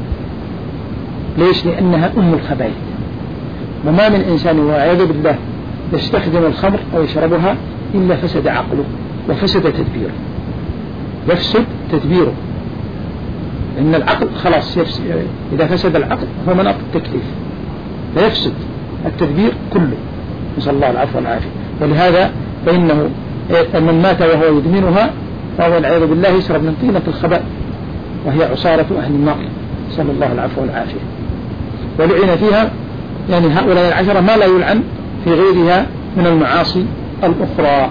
ليش؟ لأنها أم الخبائث، وما من إنسان والعياذ بالله يستخدم الخمر أو يشربها إلا فسد عقله وفسد تدبيره، يفسد تدبيره، لأن العقل خلاص يفسد. إذا فسد العقل هو مناط التكليف فيفسد التدبير كله، نسأل الله العفو والعافية. ولهذا فإنه من مات وهو يدمنها فهو العياذ بالله يشرب من طينة الخبائث وهي عصارة أهل النار، نسأل الله العفو والعافية. ولعن فيها يعني هؤلاء العشرة ما لا يلعن في غيرها من المعاصي الأخرى.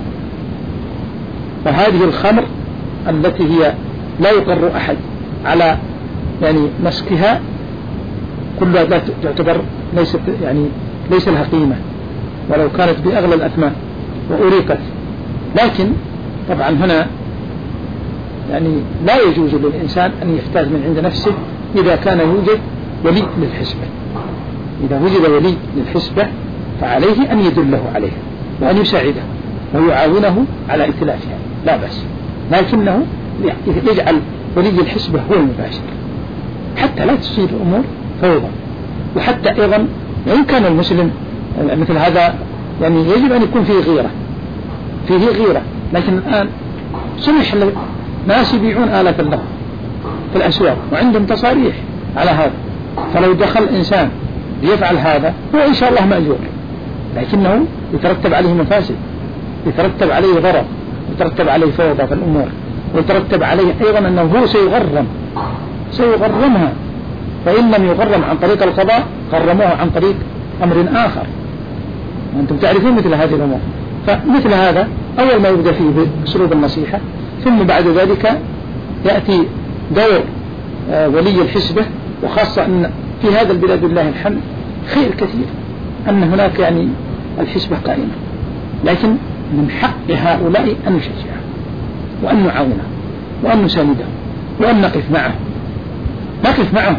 فهذه الخمر التي هي لا يقر أحد على يعني مسكها كلها لا تعتبر ليست يعني ليس لها قيمة ولو كانت بأغلى الأثمان وأريقت. لكن طبعا هنا يعني لا يجوز للإنسان أن يحتاج من عند نفسه إذا كان يوجد ولي للحسبة. إذا وجد ولي للحسبة فعليه أن يدله عليها وأن يساعده ويعاونه على ائتلافها لا بأس، لكنه يجعل ولي الحسبة هو المباشر حتى لا تصير الأمور فوضى. وحتى أيضا وإن كان المسلم مثل هذا يعني يجب أن يكون فيه غيرة، فيه غيرة، لكن الآن سمح ناس يبيعون آلة له في الأسواق وعندهم تصاريح على هذا، فلو دخل إنسان ليفعل هذا هو إن شاء الله مأجور، لكنه يترتب عليه مفاسد، يترتب عليه ضرر، يترتب عليه فوضى في الأمور، ويترتب عليه أيضا أنه هو سيغرم سيغرمها، فإن لم يغرم عن طريق القضاء غرموه عن طريق أمر آخر، وأنتم تعرفون مثل هذه الأمور. فمثل هذا أول ما يبدأ فيه بأسلوب النصيحة، ثم بعد ذلك يأتي دور ولي الحسبة، وخاصة أن في هذا البلاد لله الحمد خير كثير أن هناك يعني الحسبة قائمة، لكن من حق هؤلاء أن نشجعهم وأن نعاونهم وأن نساندهم وأن نقف معهم نقف معهم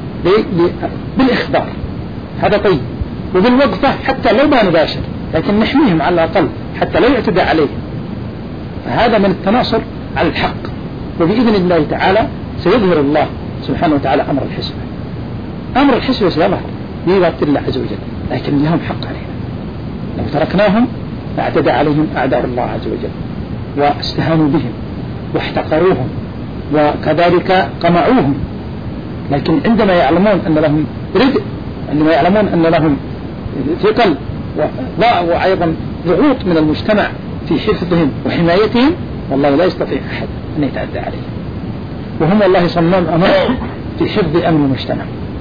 بالإخبار، هذا طيب، وبالوقفة حتى لو ما نباشر، لكن نحميهم على الأقل حتى لا يعتدى عليهم. فهذا من التناصر على الحق، وبإذن الله تعالى سيظهر الله سبحانه وتعالى أمر الحسبة. أمر الحسبة سيظهر بإذن الله عز وجل، لكن لهم حق علينا. لو تركناهم اعتدى عليهم أعداء الله عز وجل، واستهانوا بهم واحتقروهم وكذلك قمعوهم. لكن عندما يعلمون أن لهم ردء، عندما يعلمون أن لهم ثقل وأيضا ضغوط من المجتمع في حفظهم وحمايتهم، والله لا يستطيع أحد أن يتعدى عليهم، وهم والله صمم أمام في حفظ أمن المجتمع.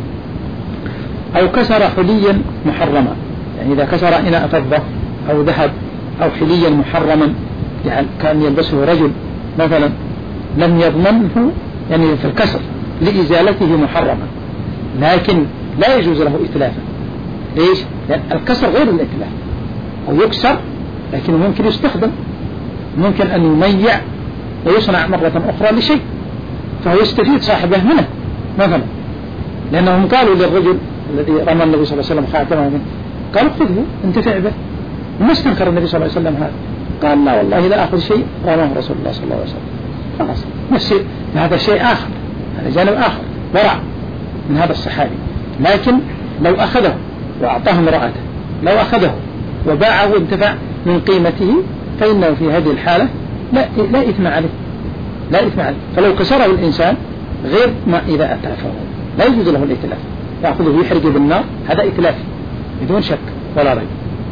أو كسر حليا محرما، يعني إذا كسر إناء فضة أو ذهب أو حليا محرما، يعني كان يلبسه رجل مثلا، لم يضمنه يعني في الكسر لإزالته محرما، لكن لا يجوز له إتلافه. ليش؟ لأن الكسر غير الإتلاف، أو يكسر لكنه ممكن يستخدم، ممكن أن يميع ويصنع مرة أخرى لشيء، فهو يستفيد صاحبه منه مثلا. لأنهم قالوا للرجل الذي رمى النبي صلى الله عليه وسلم خاتمه، قالوا خذه انتفع به، وما استنكر النبي صلى الله عليه وسلم هذا، قال لا والله لا أخذ شيء رماه رسول الله صلى الله عليه وسلم، خلاص نفس هذا شيء آخر، هذا جانب آخر ورع من هذا الصحابي. لكن لو أخذه وأعطاه امرأته، لو أخذه وباعه وانتفع من قيمته، فإنه في هذه الحالة لا, لا إثم عليه لا إثم عليه. فلو كسره الإنسان غير ما إذا أتلفه، لا يجوز له الإتلاف، يأخذه يحرقه بالنار، هذا إتلاف بدون شك ولا ريب.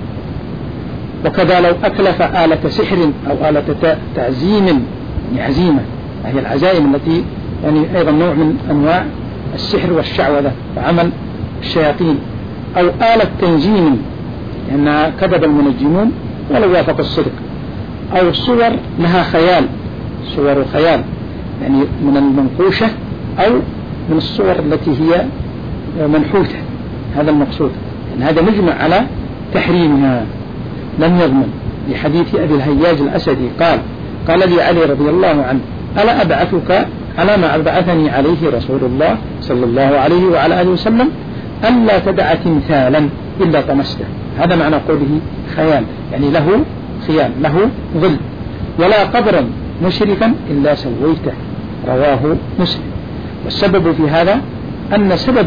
وكذا لو أتلف آلة سحر أو آلة تعزيم، يعني عزيمة، هي العزائم التي يعني أيضا نوع من أنواع السحر والشعوذة وعمل الشياطين، أو آلة تنجيم لأنها كذب المنجمون ولو وافق الصدق، أو صور لها خيال، صور خيال يعني من المنقوشة أو من الصور التي هي منحوتة، هذا المقصود، يعني هذا مجمع على تحريمها. لم يضمن لحديث أبي الهياج الأسدي قال قال لي علي رضي الله عنه ألا أبعثك على ما بعثني عليه رسول الله صلى الله عليه وعلى آله وسلم، ألا تدع تمثالا إلا طمسته. هذا معنى قوله خيال، يعني له خيال، له ظل، ولا قبرا مشرفا إلا سويته، رواه مسلم. والسبب في هذا أن سبب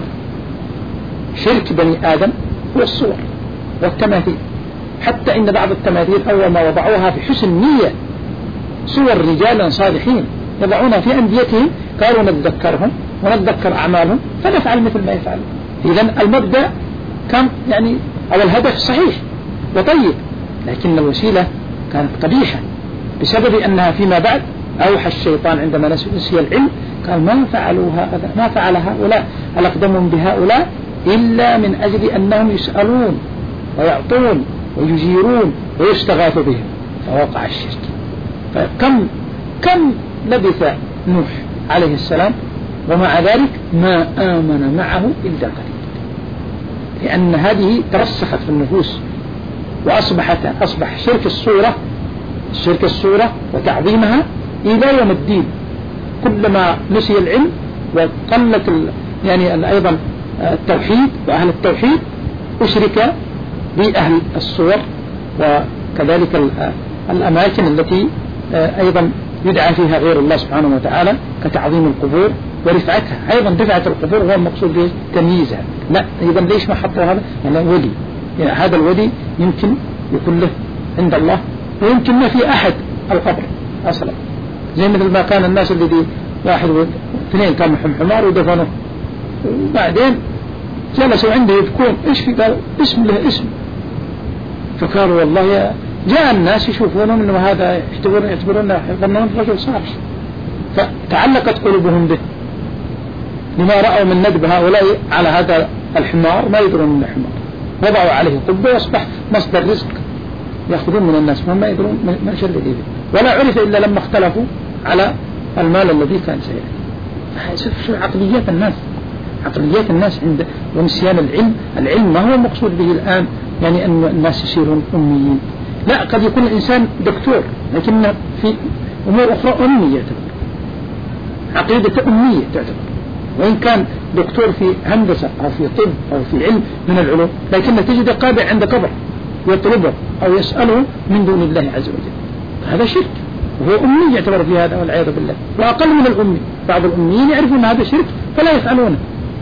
شرك بني آدم هو الصور والتماثيل، حتى إن بعض التماثيل أول ما وضعوها في حسن نية صور رجالا صالحين يضعونها في أنديتهم، قالوا نتذكرهم ونتذكر أعمالهم فنفعل مثل ما يفعل. إذن المبدأ كان يعني أو الهدف صحيح وطيب، لكن الوسيلة كانت قبيحة بسبب أنها فيما بعد أوحى الشيطان عندما نسي العلم قال ما فعلوها ما فعل هؤلاء الأقدمون بهؤلاء إلا من أجل أنهم يسألون ويعطون ويجيرون ويستغاث بهم، فوقع الشرك. فكم كم لبث نوح عليه السلام ومع ذلك ما آمن معه إلا قليل، لأن هذه ترسخت في النفوس وأصبحت أصبح شرك الصورة شرك الصورة وتعظيمها إلى يوم الدين. كلما نسي العلم وقلت يعني أيضا التوحيد وأهل التوحيد أشرك بأهل الصور، وكذلك الأماكن التي أيضا يدعى فيها غير الله سبحانه وتعالى كتعظيم القبور ورفعتها. أيضا رفعة القبور هو المقصود به تمييزها. لا إذا ليش ما حطوا هذا؟ يعني ولي، يعني هذا الولي يمكن يكون له عند الله ويمكن ما في أحد القبر أصلا، زي مثل ما كان الناس الذي واحد واثنين كانوا حمار ودفنوه وبعدين جلسوا عنده يبكون، إيش في؟ قال اسم له اسم، فقالوا والله جاء الناس يشوفونهم أنه هذا يعتبرون يعتبرون يظنون الرجل صالح، فتعلقت قلوبهم به لما رأوا من ندب هؤلاء على هذا الحمار، ما يدرون من الحمار، وضعوا عليه قبة وأصبح مصدر رزق يأخذون من الناس وهم ما يدرون من شر ذي، ولا عرف إلا لما اختلفوا على المال الذي كان سيئا. شوف عقليات الناس، عقليات الناس عند ونسيان العلم. العلم ما هو المقصود به الآن يعني أن الناس يصيرون أميين، لا، قد يكون الإنسان دكتور لكن في أمور أخرى أمية تعتبر، عقيدة أمية تعتبر، وإن كان دكتور في هندسة أو في طب أو في علم من العلوم، لكن تجد قابع عند قبر يطلبه أو يسأله من دون الله عز وجل، هذا شرك، وهو أمي يعتبر في هذا والعياذ بالله، وأقل من الأمي. بعض الأميين يعرفون هذا شرك فلا يفعلونه.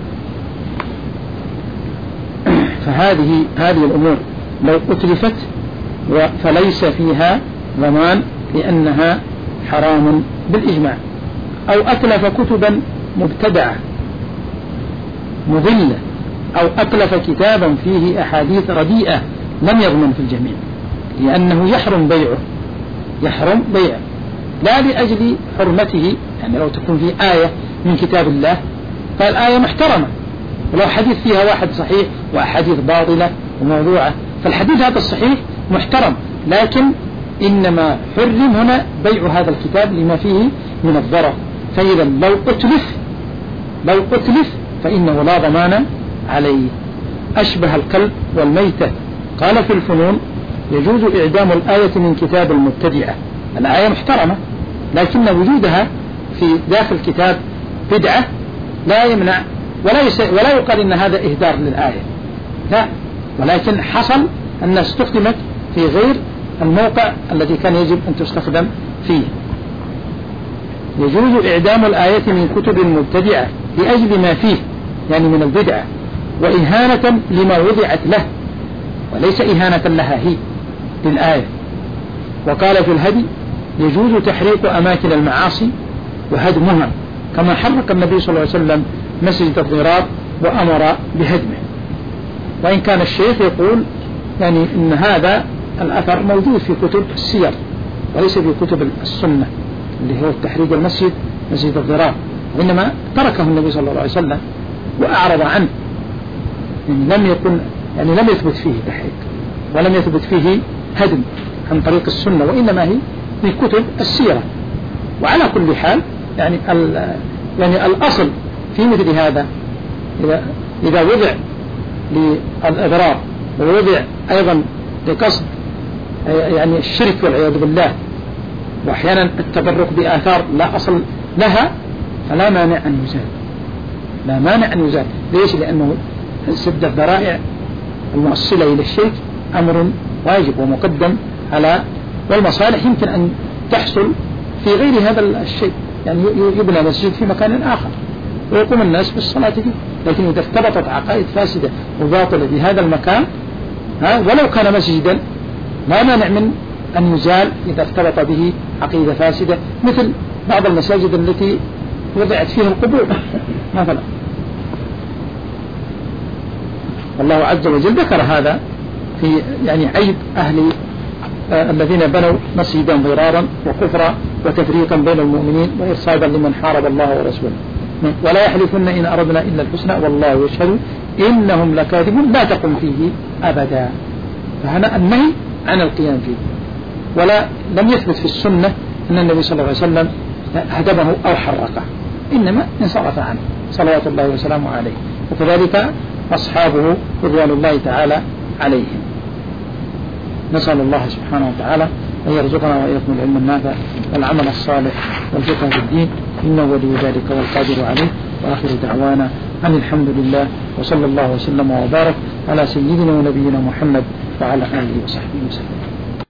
فهذه هذه الأمور لو أتلفت فليس فيها ضمان لأنها حرام بالإجماع. أو أتلف كتبا مبتدعة مضلة، أو أتلف كتابا فيه أحاديث رديئة لم يضمن في الجميع، لأنه يحرم بيعه، يحرم بيعه لا لأجل حرمته، يعني لو تكون في آية من كتاب الله فالآية محترمة، ولو حديث فيها واحد صحيح وأحاديث باطلة وموضوعة، فالحديث هذا الصحيح محترم، لكن إنما حرم هنا بيع هذا الكتاب لما فيه من الضرر. فإذا لو أتلف لو أتلف فإنه لا ضمان عليه. أشبه الكلب والميتة. قال في الفنون يجوز إعدام الآية من كتاب المبتدعة، الآية محترمة لكن وجودها في داخل كتاب بدعة لا يمنع ولا ولا يقال إن هذا إهدار للآية، لا، ولكن حصل أنها استخدمت في غير الموقع الذي كان يجب أن تستخدم فيه. يجوز إعدام الآية من كتب المبتدعة لأجل ما فيه يعني من البدعة، وإهانة لما وضعت له وليس إهانة لها هي للآية. وقال في الهدي يجوز تحريق أماكن المعاصي وهدمها، كما حرق النبي صلى الله عليه وسلم مسجد الضرار وأمر بهدمه. وإن كان الشيخ يقول يعني إن هذا الأثر موجود في كتب السير وليس في كتب السنة اللي هو تحريق المسجد مسجد الضرار، وإنما تركه النبي صلى الله عليه وسلم وأعرض عنه، يعني لم يكن يعني لم يثبت فيه تحريق ولم يثبت فيه هدم عن طريق السنة، وإنما هي في كتب السيرة. وعلى كل حال يعني يعني الأصل في مثل هذا إذا إذا وضع للإضرار ووضع أيضا لقصد يعني الشرك والعياذ بالله، وأحيانا التبرك بآثار لا أصل لها، فلا مانع أن يزال، لا مانع أن يزال. ليش؟ لأنه سد الذرائع الموصلة إلى الشرك أمر واجب ومقدم على، والمصالح يمكن أن تحصل في غير هذا الشيء، يعني يبنى مسجد في مكان آخر ويقوم الناس بالصلاة فيه، لكن إذا ارتبطت عقائد فاسدة وباطلة بهذا المكان ها ولو كان مسجدا لا مانع من أن يزال إذا ارتبط به عقيدة فاسدة، مثل بعض المساجد التي وضعت فيها القبور مثلا. والله عز وجل ذكر هذا في يعني عيب أهل آه الذين بنوا مسجدا ضرارا وكفرا وتفريقا بين المؤمنين وإرصادا لمن حارب الله ورسوله، ولا يحلفن إن أردنا إلا الحسنى والله يشهد إنهم لكاذبون لا تقم فيه أبدا. فهنا النهي عن القيام فيه، ولا لم يثبت في السنة أن النبي صلى الله عليه وسلم هدمه أو حرقه، إنما انصرف عنه صلوات الله وسلامه عليه، وكذلك أصحابه رضوان الله تعالى عليهم. نسأل الله سبحانه وتعالى أن يرزقنا وإياكم العلم النافع والعمل الصالح والفقه في الدين، إنه ولي ذلك والقادر عليه. وآخر دعوانا أن الحمد لله، وصلى الله وسلم وبارك على سيدنا ونبينا محمد وعلى آله وصحبه وسلم.